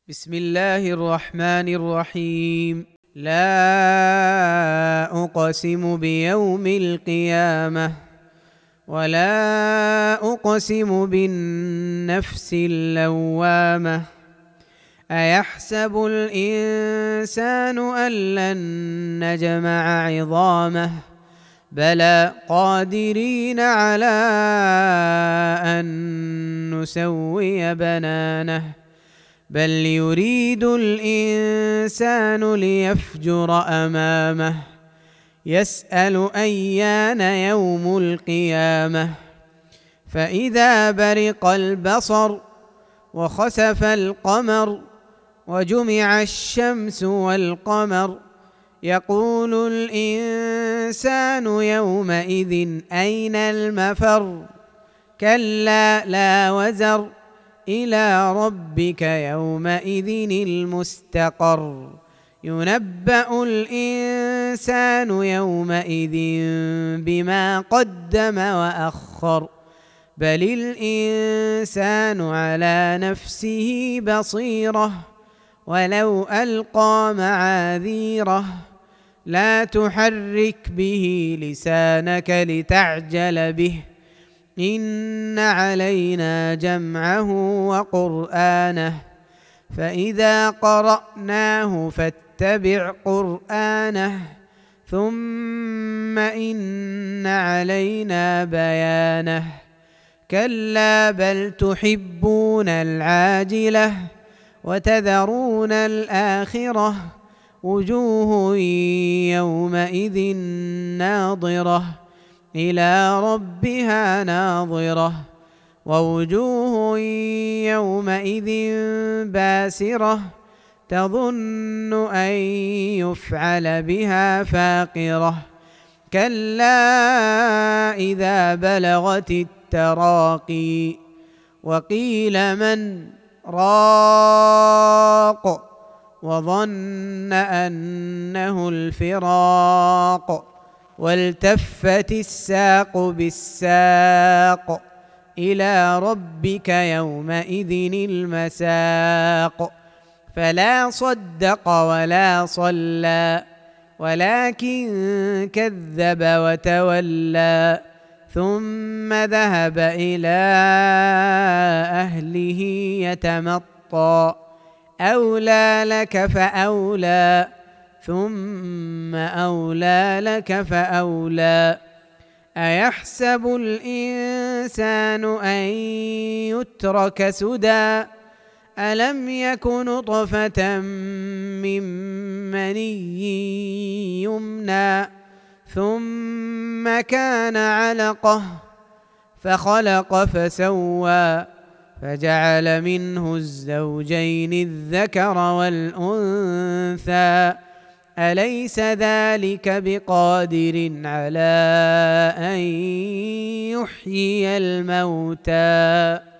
بسم الله الرحمن الرحيم. لا أقسم بيوم القيامة ولا أقسم بالنفس اللوامة. أيحسب الإنسان أن لن نجمع عظامه بلى قادرين على أن نسوي بنانه بل يريد الإنسان ليفجر أمامه يسأل أيان يوم القيامة. فإذا برق البصر وخسف القمر وجمع الشمس والقمر يقول الإنسان يومئذ أين المفر كلا لا وزر إلى ربك يومئذ المستقر. ينبأ الإنسان يومئذ بما قدم وأخر بل الإنسان على نفسه بصيرة ولو ألقى معاذيره. لا تحرك به لسانك لتعجل به إن علينا جمعه وقرآنه فإذا قرأناه فاتبع قرآنه ثم إن علينا بيانه. كلا بل تحبون العاجلة وتذرون الآخرة وجوه يومئذ ناظرة إلى ربها ناظرة ووجوه يومئذ باسرة تظن أن يفعل بها فاقرة. كلا إذا بلغت التراقي وقيل من راق وظن أنه الفراق والتفت الساق بالساق إلى ربك يومئذ المساق. فلا صدق ولا صلى ولكن كذب وتولى ثم ذهب إلى أهله يتمطى أولى لك فأولى ثم أولى لك فأولى. أيحسب الإنسان أن يترك سدى ألم يك نطفة من مني يمنى ثم كان علقة فخلق فسوى فجعل منه الزوجين الذكر والأنثى أليس ذلك بقادر على أن يحيي الموتى.